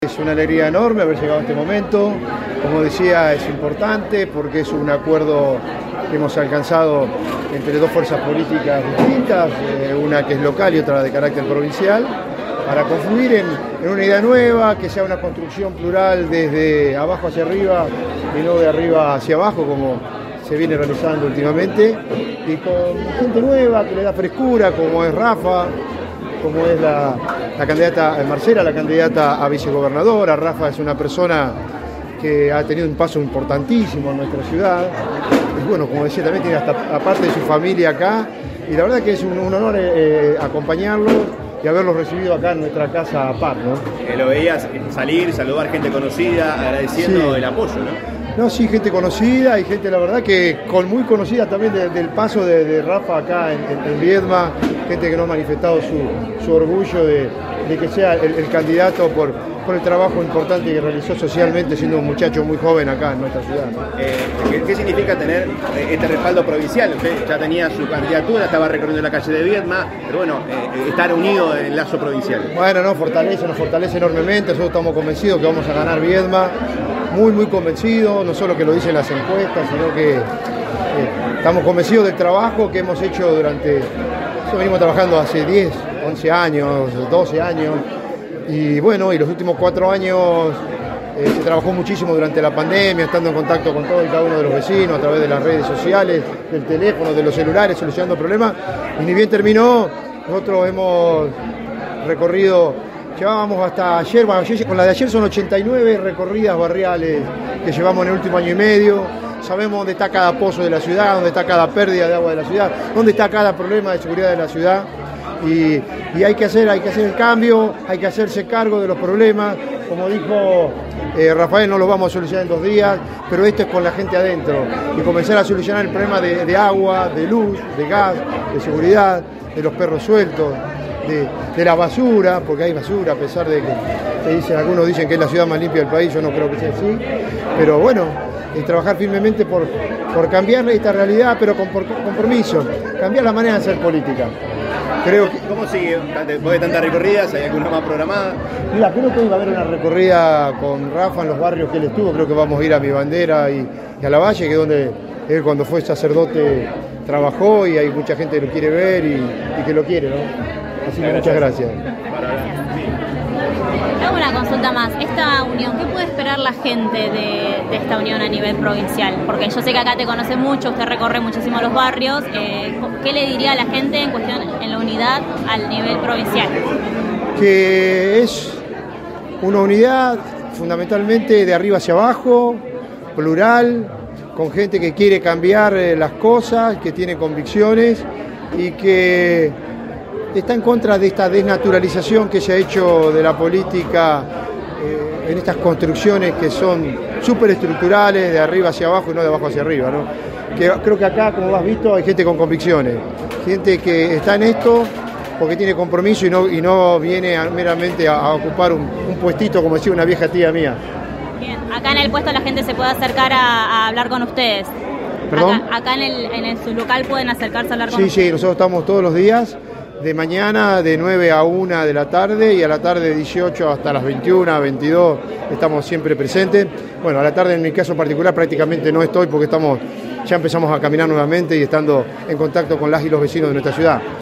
Es una alegría enorme haber llegado a este momento. Como decía, es importante porque es un acuerdo que hemos alcanzado entre dos fuerzas políticas distintas, una que es local y otra de carácter provincial, para confluir en una idea nueva, que sea una construcción plural desde abajo hacia arriba y no de arriba hacia abajo, como se viene realizando últimamente, y con gente nueva que le da frescura, como es Rafa, como es la candidata Marcela, la candidata a vicegobernadora. Rafa es una persona que ha tenido un paso importantísimo en nuestra ciudad. Y bueno, como decía, también tiene hasta aparte de su familia acá. Y la verdad que es un honor acompañarlo y haberlos recibido acá en nuestra casa PAR, ¿no? Lo veías salir, saludar gente conocida, agradeciendo el apoyo, ¿no? No, sí, gente conocida y gente, la verdad, que muy conocida también del paso de Rafa acá en Viedma, gente que nos ha manifestado su orgullo de que sea el candidato por el trabajo importante que realizó socialmente, siendo un muchacho muy joven acá en nuestra ciudad, ¿no? ¿Qué significa tener este respaldo provincial? Usted ya tenía su candidatura, estaba recorriendo la calle de Viedma, pero bueno, estar unido en el lazo provincial. Bueno, nos fortalece enormemente. Nosotros estamos convencidos que vamos a ganar Viedma. Muy convencidos, no solo que lo dicen las encuestas, sino que estamos convencidos del trabajo que hemos hecho venimos trabajando hace 10, 11 años, 12 años, y bueno, y los últimos 4 años se trabajó muchísimo durante la pandemia, estando en contacto con todos y cada uno de los vecinos a través de las redes sociales, del teléfono, de los celulares, solucionando problemas, y ni bien terminó, nosotros hemos recorrido. Llevábamos hasta ayer, con la de ayer son 89 recorridas barriales que llevamos en el último año y medio. Sabemos dónde está cada pozo de la ciudad, dónde está cada pérdida de agua de la ciudad, dónde está cada problema de seguridad de la ciudad. Y hay que hacer el cambio, hay que hacerse cargo de los problemas. Como dijo Rafael, no los vamos a solucionar en 2 días, pero esto es con la gente adentro. Y comenzar a solucionar el problema de agua, de luz, de gas, de seguridad, de los perros sueltos. De la basura, porque hay basura, a pesar de que algunos dicen que es la ciudad más limpia del país, yo no creo que sea así, pero bueno, trabajar firmemente por cambiar esta realidad, pero con compromiso, cambiar la manera de hacer política. ¿Cómo sigue? Después de tantas recorridas, ¿hay alguna más programada? Mira, creo que hoy va a haber una recorrida con Rafa en los barrios que él estuvo. Creo que vamos a ir a Mi Bandera y a La Valle, que es donde él, cuando fue sacerdote, trabajó, y hay mucha gente que lo quiere ver y que lo quiere, ¿no? Así que muchas gracias. Hago una consulta más. Esta unión, ¿qué puede esperar la gente de esta unión a nivel provincial? Porque yo sé que acá te conoce mucho, usted recorre muchísimo los barrios. ¿Qué le diría a la gente en cuestión en la unidad al nivel provincial? Que es una unidad fundamentalmente de arriba hacia abajo, plural, con gente que quiere cambiar las cosas, que tiene convicciones y que está en contra de esta desnaturalización que se ha hecho de la política en estas construcciones que son superestructurales, de arriba hacia abajo y no de abajo hacia arriba, ¿no? Creo que acá, como has visto, hay gente con convicciones, gente que está en esto porque tiene compromiso y no viene meramente a ocupar un puestito, como decía una vieja tía mía. Bien, acá en el puesto la gente se puede acercar a hablar con ustedes. ¿Perdón? Acá en su local pueden acercarse a hablar con ustedes. Sí, nosotros estamos todos los días, de mañana de 9 a 1 de la tarde y a la tarde de 18 hasta las 21, 22 estamos siempre presentes. Bueno, a la tarde en mi caso particular prácticamente no estoy porque ya empezamos a caminar nuevamente y estando en contacto con las y los vecinos de nuestra ciudad.